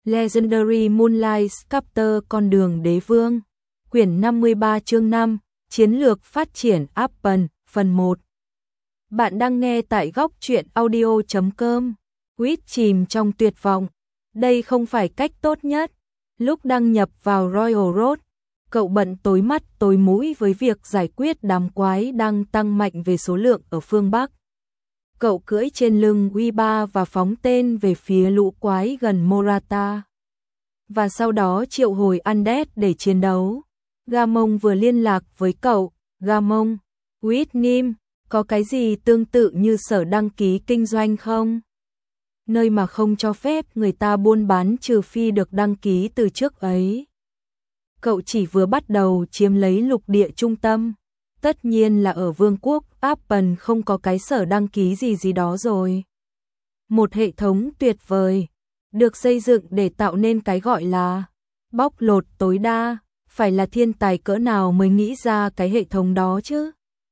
Legendary Moonlight Sculptor Con đường đế vương. Quyển 53 chương 5, Chiến lược phát triển Apple, phần 1. Bạn đang nghe tại góc truyện audio.com. Quýt chìm trong tuyệt vọng. Đây không phải cách tốt nhất. Lúc đăng nhập vào Royal Road, cậu bận tối mắt tối mũi với việc giải quyết đám quái đang tăng mạnh về số lượng ở phương Bắc. Cậu cưỡi trên lưng Uiba và phóng tên về phía lũ quái gần Morata. Và sau đó triệu hồi Undead để chiến đấu. Gamong vừa liên lạc với cậu. Gamong, Whitnim, có cái gì tương tự như sở đăng ký kinh doanh không? Nơi mà không cho phép người ta buôn bán trừ phi được đăng ký từ trước ấy. Cậu chỉ vừa bắt đầu chiếm lấy lục địa trung tâm. Tất nhiên là ở vương quốc Apple không có cái sở đăng ký gì đó rồi. Một hệ thống tuyệt vời, được xây dựng để tạo nên cái gọi là bóc lột tối đa, phải là thiên tài cỡ nào mới nghĩ ra cái hệ thống đó chứ?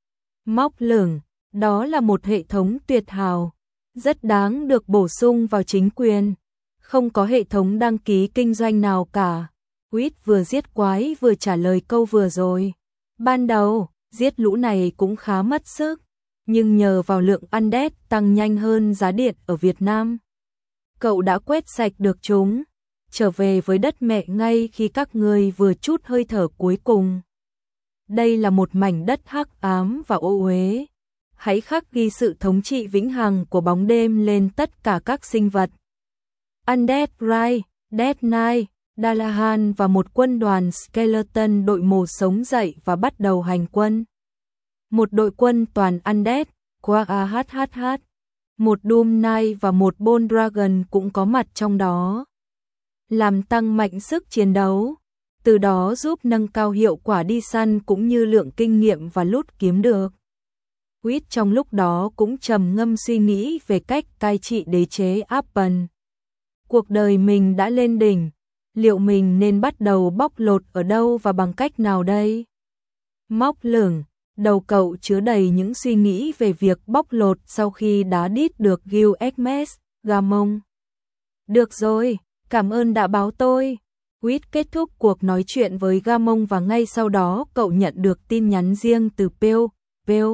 Móc lửng, đó là một hệ thống tuyệt hảo, rất đáng được bổ sung vào chính quyền. Không có hệ thống đăng ký kinh doanh nào cả. Quýt vừa giết quái vừa trả lời câu vừa rồi. Ban đầu, giết lũ này cũng khá mất sức, nhưng nhờ vào lượng Undead tăng nhanh hơn giá điện ở Việt Nam, cậu đã quét sạch được chúng, trở về với đất mẹ ngay khi các ngươi vừa chút hơi thở cuối cùng. Đây là một mảnh đất hắc ám và ô uế. Hãy khắc ghi sự thống trị vĩnh hằng của bóng đêm lên tất cả các sinh vật. Undead Rai, Death Knight, Dalahan và một quân đoàn skeleton đội mồ sống dậy và bắt đầu hành quân. Một đội quân toàn Undead, qua AHHH. Một Doom Knight và một Bone Dragon cũng có mặt trong đó. Làm tăng mạnh sức chiến đấu, từ đó giúp nâng cao hiệu quả đi săn cũng như lượng kinh nghiệm và loot kiếm được. Quýt trong lúc đó cũng trầm ngâm suy nghĩ về cách cai trị đế chế Apple. Cuộc đời mình đã lên đỉnh, liệu mình nên bắt đầu bóc lột ở đâu và bằng cách nào đây? Móc lửng, đầu cậu chứa đầy những suy nghĩ về việc bóc lột sau khi đá đít được Gil Egmes, Gamong. Được rồi, cảm ơn đã báo tôi. Quýt kết thúc cuộc nói chuyện với Gamong và ngay sau đó cậu nhận được tin nhắn riêng từ Pell.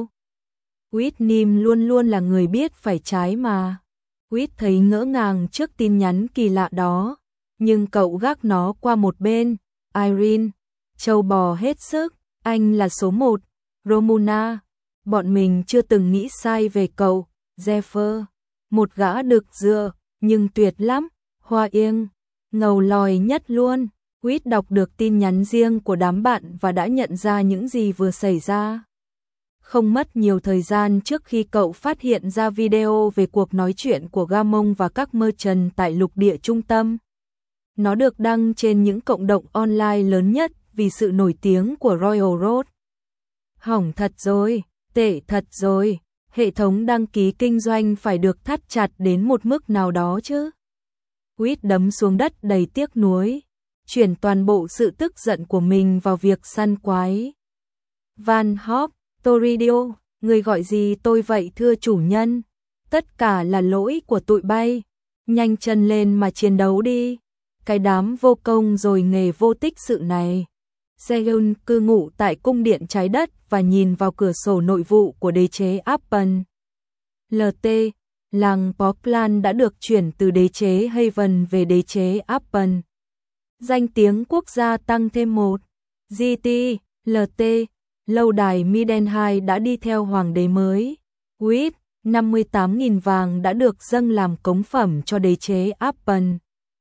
Whitnim luôn luôn là người biết phải trái mà. Quýt thấy ngỡ ngàng trước tin nhắn kỳ lạ đó, nhưng cậu gác nó qua một bên. Irene, trâu bò hết sức, anh là số 1. Romuna, bọn mình chưa từng nghĩ sai về cậu. Zephyr, một gã đực dựa, nhưng tuyệt lắm. Hoa Yên, ngầu lòi nhất luôn. Quýt đọc được tin nhắn riêng của đám bạn và đã nhận ra những gì vừa xảy ra. Không mất nhiều thời gian trước khi cậu phát hiện ra video về cuộc nói chuyện của Gamong và các merchant tại lục địa trung tâm. Nó được đăng trên những cộng đồng online lớn nhất vì sự nổi tiếng của Royal Road. Hỏng thật rồi, tệ thật rồi, hệ thống đăng ký kinh doanh phải được thắt chặt đến một mức nào đó chứ. Quýt đấm xuống đất đầy tiếc nuối, chuyển toàn bộ sự tức giận của mình vào việc săn quái. Van Hop, Torridio, người gọi gì tôi vậy thưa chủ nhân? Tất cả là lỗi của tụi bay. Nhanh chân lên mà chiến đấu đi. Cái đám vô công rồi nghề vô tích sự này. Segun cư ngụ tại cung điện trái đất và nhìn vào cửa sổ nội vụ của đế chế Apple. LT, làng Portland đã được chuyển từ đế chế Haven về đế chế Apple. Danh tiếng quốc gia tăng thêm 1. GT, LT, lâu đài Midenhai đã đi theo hoàng đế mới. WIT, 58.000 vàng đã được dâng làm cống phẩm cho đế chế Apple.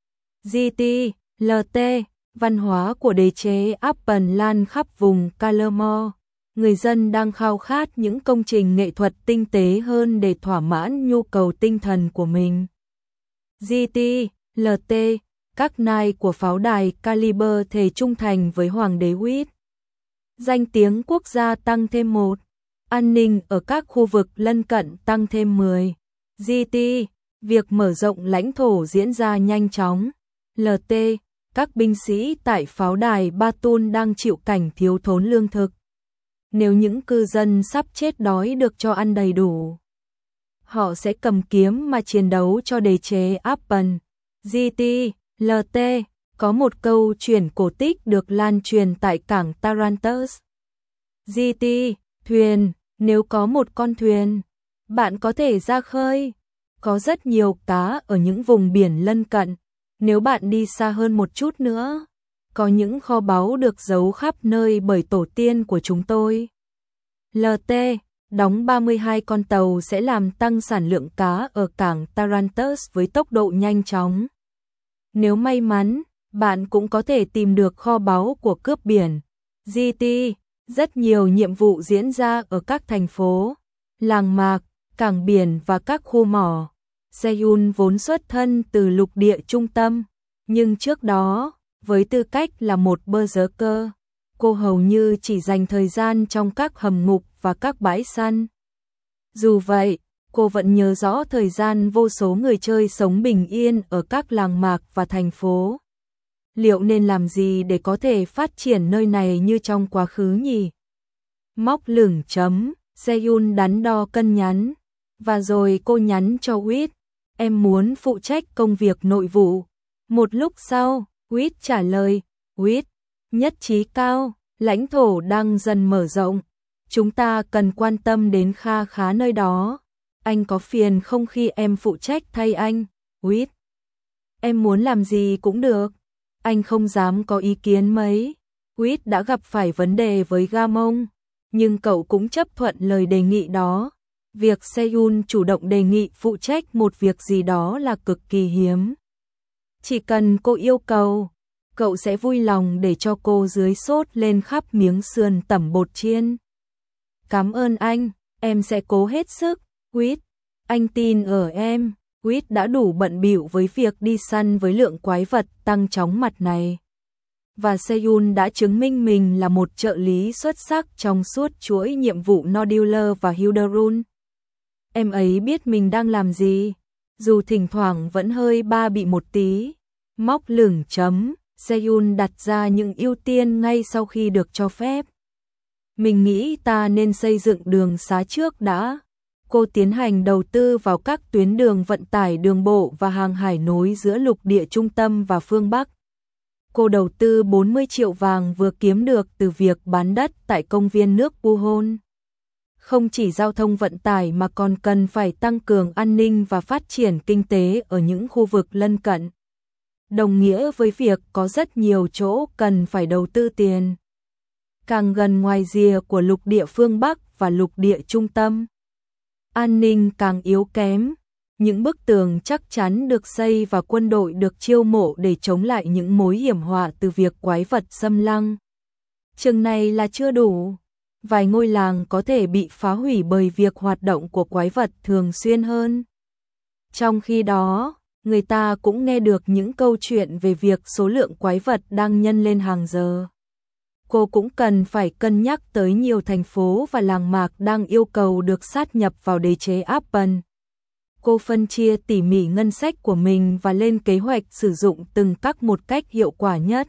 GT, LT, văn hóa của đế chế Apple lan khắp vùng Calamore. Người dân đang khao khát những công trình nghệ thuật tinh tế hơn để thỏa mãn nhu cầu tinh thần của mình. GT, LT, các nai của pháo đài Caliber thề trung thành với hoàng đế WIT. Danh tiếng quốc gia tăng thêm 1. An ninh ở các khu vực lân cận tăng thêm 10. GT, việc mở rộng lãnh thổ diễn ra nhanh chóng. LT, các binh sĩ tại pháo đài Batun đang chịu cảnh thiếu thốn lương thực. Nếu những cư dân sắp chết đói được cho ăn đầy đủ, họ sẽ cầm kiếm mà chiến đấu cho đế chế Apple. GT, LT, có một câu chuyện cổ tích được lan truyền tại cảng Tarantus. GT, thuyền, nếu có một con thuyền, bạn có thể ra khơi. Có rất nhiều cá ở những vùng biển lân cận. Nếu bạn đi xa hơn một chút nữa, có những kho báu được giấu khắp nơi bởi tổ tiên của chúng tôi. LT, đóng 32 con tàu sẽ làm tăng sản lượng cá ở cảng Tarantus với tốc độ nhanh chóng. Nếu may mắn, bạn cũng có thể tìm được kho báu của cướp biển. GT, rất nhiều nhiệm vụ diễn ra ở các thành phố, làng mạc, cảng biển và các khu mỏ. Seoul vốn xuất thân từ lục địa trung tâm, nhưng trước đó, với tư cách là một berserker, cô hầu như chỉ dành thời gian trong các hầm ngục và các bãi săn. Dù vậy, cô vẫn nhớ rõ thời gian vô số người chơi sống bình yên ở các làng mạc và thành phố. Liệu nên làm gì để có thể phát triển nơi này như trong quá khứ nhỉ? Móc lửng chấm, Seoul đắn đo cân nhắn, và rồi cô nhắn cho Wit, em muốn phụ trách công việc nội vụ. Một lúc sau, Wit trả lời, Wit, nhất trí cao, lãnh thổ đang dần mở rộng. Chúng ta cần quan tâm đến kha khá nơi đó. Anh có phiền không khi em phụ trách thay anh? Wit, em muốn làm gì cũng được. Anh không dám có ý kiến mấy. Wit đã gặp phải vấn đề với Gamong, nhưng cậu cũng chấp thuận lời đề nghị đó. Việc Seoul chủ động đề nghị phụ trách một việc gì đó là cực kỳ hiếm. Chỉ cần cô yêu cầu, cậu sẽ vui lòng để cho cô dưới sốt lên khắp miếng sườn tẩm bột chiên. Cảm ơn anh, em sẽ cố hết sức. Wit, anh tin ở em. Wit đã đủ bận bịu với việc đi săn với lượng quái vật tăng chóng mặt này. Và Seoul đã chứng minh mình là một trợ lý xuất sắc trong suốt chuỗi nhiệm vụ Nodular và Hilderun. Em ấy biết mình đang làm gì, dù thỉnh thoảng vẫn hơi bị một tí. Móc lửng chấm, Seoul đặt ra những ưu tiên ngay sau khi được cho phép. Mình nghĩ ta nên xây dựng đường xá trước đã. Cô tiến hành đầu tư vào các tuyến đường vận tải đường bộ và hàng hải nối giữa lục địa trung tâm và phương Bắc. Cô đầu tư 40 triệu vàng vừa kiếm được từ việc bán đất tại công viên nước Puhon. Không chỉ giao thông vận tải mà còn cần phải tăng cường an ninh và phát triển kinh tế ở những khu vực lân cận. Đồng nghĩa với việc có rất nhiều chỗ cần phải đầu tư tiền. Càng gần ngoài rìa của lục địa phương Bắc và lục địa trung tâm, an ninh càng yếu kém. Những bức tường chắc chắn được xây và quân đội được chiêu mộ để chống lại những mối hiểm họa từ việc quái vật xâm lăng. Chừng này là chưa đủ. Vài ngôi làng có thể bị phá hủy bởi việc hoạt động của quái vật thường xuyên hơn. Trong khi đó, người ta cũng nghe được những câu chuyện về việc số lượng quái vật đang nhân lên hàng giờ. Cô cũng cần phải cân nhắc tới nhiều thành phố và làng mạc đang yêu cầu được sát nhập vào đế chế Appen. Cô phân chia tỉ mỉ ngân sách của mình và lên kế hoạch sử dụng từng các một cách hiệu quả nhất.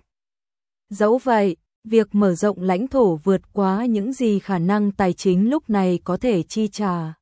Dẫu vậy, việc mở rộng lãnh thổ vượt quá những gì khả năng tài chính lúc này có thể chi trả.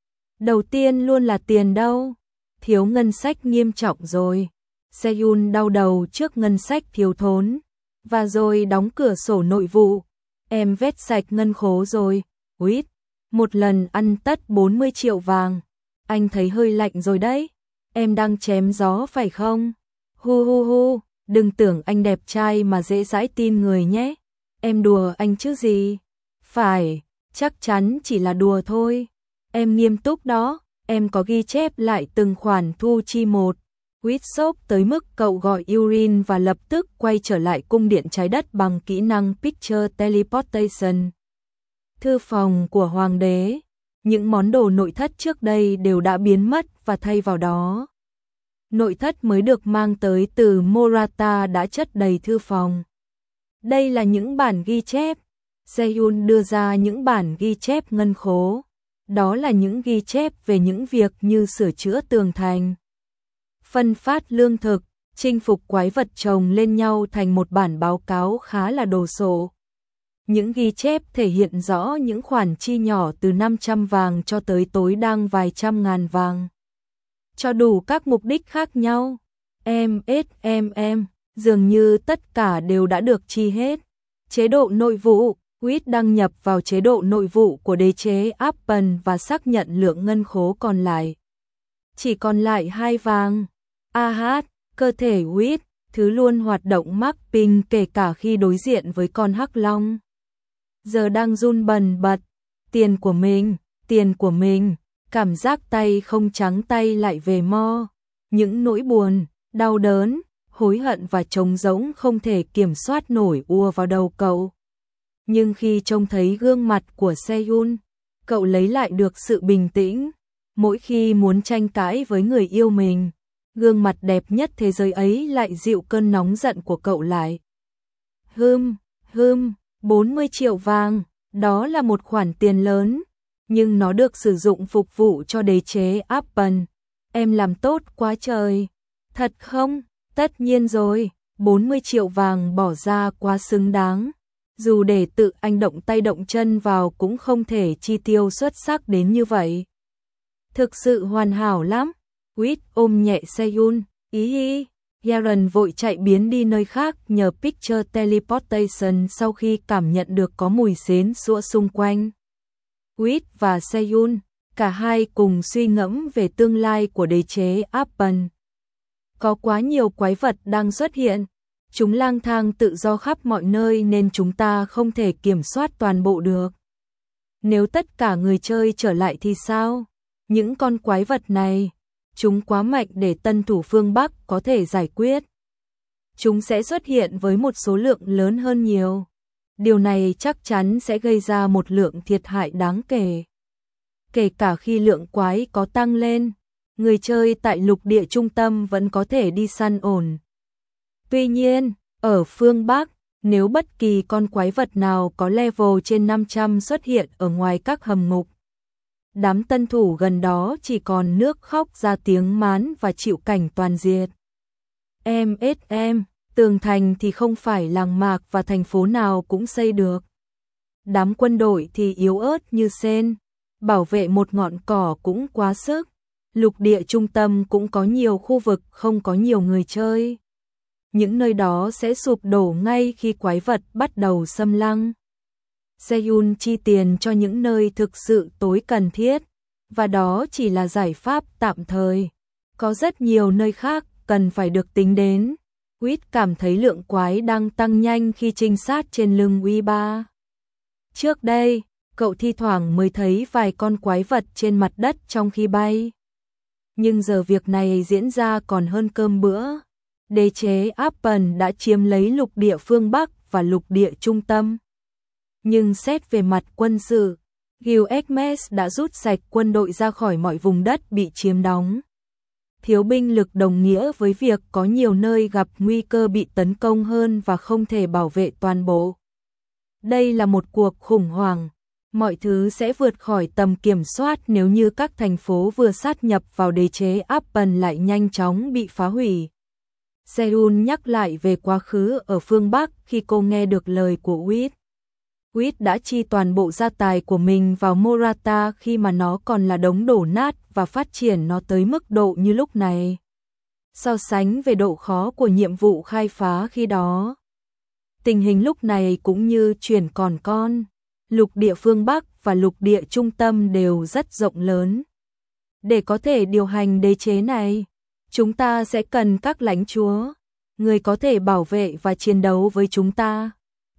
Đầu tiên luôn là tiền đâu. Thiếu ngân sách nghiêm trọng rồi. Seoul đau đầu trước ngân sách thiếu thốn. Và rồi đóng cửa sổ nội vụ. Em vét sạch ngân khố rồi. Wit, một lần ăn tất 40 triệu vàng. Anh thấy hơi lạnh rồi đấy. Em đang chém gió phải không? Hu hu hu, đừng tưởng anh đẹp trai mà dễ dãi tin người nhé. Em đùa anh chứ gì? Phải, chắc chắn chỉ là đùa thôi. Em nghiêm túc đó, em có ghi chép lại từng khoản thu chi một. Wit sốc tới mức cậu gọi Urin và lập tức quay trở lại cung điện trái đất bằng kỹ năng Picture Teleportation. Thư phòng của hoàng đế. Những món đồ nội thất trước đây đều đã biến mất và thay vào đó. Nội thất mới được mang tới từ Morata đã chất đầy thư phòng. Đây là những bản ghi chép. Seoul đưa ra những bản ghi chép ngân khố. Đó là những ghi chép về những việc như sửa chữa tường thành, phân phát lương thực, chinh phục quái vật chồng lên nhau thành một bản báo cáo khá là đồ sộ. Những ghi chép thể hiện rõ những khoản chi nhỏ từ 500 vàng cho tới tối đa vài trăm ngàn vàng. Cho đủ các mục đích khác nhau. dường như tất cả đều đã được chi hết. Chế độ nội vụ, Quýt đăng nhập vào chế độ nội vụ của đế chế Apple và xác nhận lượng ngân khố còn lại. Chỉ còn lại 2 vàng. Cơ thể Quýt, thứ luôn hoạt động mắc ping kể cả khi đối diện với con hắc long. Giờ đang run bần bật. Tiền của mình, cảm giác tay không trắng tay lại về mo. Những nỗi buồn, đau đớn, hối hận và trống rỗng không thể kiểm soát nổi ùa vào đầu cậu. Nhưng khi trông thấy gương mặt của Seyun, cậu lấy lại được sự bình tĩnh. Mỗi khi muốn tranh cãi với người yêu mình, gương mặt đẹp nhất thế giới ấy lại dịu cơn nóng giận của cậu lại. 40 triệu vàng, đó là một khoản tiền lớn, nhưng nó được sử dụng phục vụ cho đế chế Apple. Em làm tốt quá trời. Thật không? Tất nhiên rồi, 40 triệu vàng bỏ ra quá xứng đáng. Dù để tự anh động tay động chân vào cũng không thể chi tiêu xuất sắc đến như vậy. Thực sự hoàn hảo lắm. Quýt ôm nhẹ Seyun, Yaren vội chạy biến đi nơi khác nhờ Picture Teleportation sau khi cảm nhận được có mùi xến sữa xung quanh. Quýt và Seyun, cả hai cùng suy ngẫm về tương lai của đế chế Apple. Có quá nhiều quái vật đang xuất hiện. Chúng lang thang tự do khắp mọi nơi nên chúng ta không thể kiểm soát toàn bộ được. Nếu tất cả người chơi trở lại thì sao? Những con quái vật này, chúng quá mạnh để tân thủ phương Bắc có thể giải quyết. Chúng sẽ xuất hiện với một số lượng lớn hơn nhiều. Điều này chắc chắn sẽ gây ra một lượng thiệt hại đáng kể. Kể cả khi lượng quái có tăng lên, người chơi tại lục địa trung tâm vẫn có thể đi săn ổn. Tuy nhiên, ở phương Bắc, nếu bất kỳ con quái vật nào có level trên 500 xuất hiện ở ngoài các hầm ngục, đám tân thủ gần đó chỉ còn nước khóc ra tiếng mán và chịu cảnh toàn diệt. Tường thành thì không phải làng mạc và thành phố nào cũng xây được. Đám quân đội thì yếu ớt như sên, bảo vệ một ngọn cỏ cũng quá sức. Lục địa trung tâm cũng có nhiều khu vực không có nhiều người chơi. Những nơi đó sẽ sụp đổ ngay khi quái vật bắt đầu xâm lăng. Seyun chi tiền cho những nơi thực sự tối cần thiết, và đó chỉ là giải pháp tạm thời. Có rất nhiều nơi khác cần phải được tính đến. Quýt cảm thấy lượng quái đang tăng nhanh khi trinh sát trên lưng Uy-ba. Trước đây, cậu thi thoảng mới thấy vài con quái vật trên mặt đất trong khi bay. Nhưng giờ việc này diễn ra còn hơn cơm bữa. Đế chế Apple đã chiếm lấy lục địa phương Bắc và lục địa trung tâm. Nhưng xét về mặt quân sự, Gilgamesh đã rút sạch quân đội ra khỏi mọi vùng đất bị chiếm đóng. Thiếu binh lực đồng nghĩa với việc có nhiều nơi gặp nguy cơ bị tấn công hơn và không thể bảo vệ toàn bộ. Đây là một cuộc khủng hoảng. Mọi thứ sẽ vượt khỏi tầm kiểm soát nếu như các thành phố vừa sát nhập vào đế chế Apple lại nhanh chóng bị phá hủy. Seyun nhắc lại về quá khứ ở phương Bắc khi cô nghe được lời của Quýt. Quýt đã chi toàn bộ gia tài của mình vào Morata khi mà nó còn là đống đổ nát và phát triển nó tới mức độ như lúc này. So sánh về độ khó của nhiệm vụ khai phá khi đó, tình hình lúc này cũng như chuyển còn con. Lục địa phương Bắc và lục địa trung tâm đều rất rộng lớn. Để có thể điều hành đế chế này, chúng ta sẽ cần các lãnh chúa, người có thể bảo vệ và chiến đấu với chúng ta.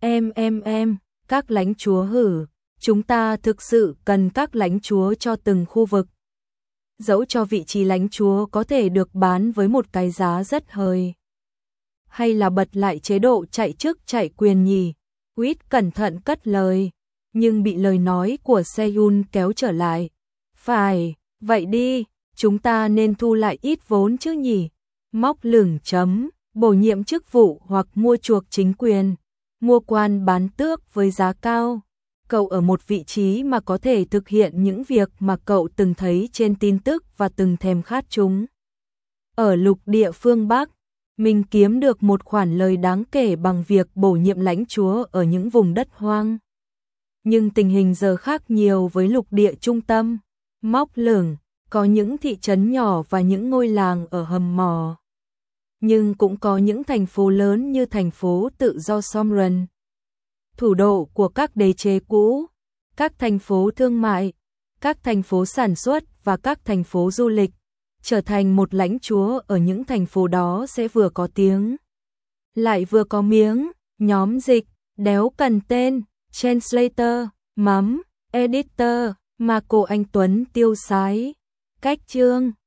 Các lãnh chúa hử, chúng ta thực sự cần các lãnh chúa cho từng khu vực. Dẫu cho vị trí lãnh chúa có thể được bán với một cái giá rất hời. Hay là bật lại chế độ chạy chức chạy quyền nhỉ? Quýt cẩn thận cất lời, nhưng bị lời nói của Seyun kéo trở lại. Phải, vậy đi, chúng ta nên thu lại ít vốn chứ nhỉ? Móc lửng chấm, bổ nhiệm chức vụ hoặc mua chuộc chính quyền, mua quan bán tước với giá cao. Cậu ở một vị trí mà có thể thực hiện những việc mà cậu từng thấy trên tin tức và từng thèm khát chúng. Ở lục địa phương Bắc, mình kiếm được một khoản lời đáng kể bằng việc bổ nhiệm lãnh chúa ở những vùng đất hoang. Nhưng tình hình giờ khác nhiều với lục địa trung tâm. Móc lửng, có những thị trấn nhỏ và những ngôi làng ở hầm mỏ. nhưng cũng có những thành phố lớn như thành phố tự do Somren, thủ đô của các đế chế cũ, các thành phố thương mại, các thành phố sản xuất và các thành phố du lịch. Trở thành một lãnh chúa ở những thành phố đó sẽ vừa có tiếng, lại vừa có miếng. Nhóm dịch, đéo cần tên, translator, mắm, editor, Marco Anh Tuấn tiêu sái. Cách chương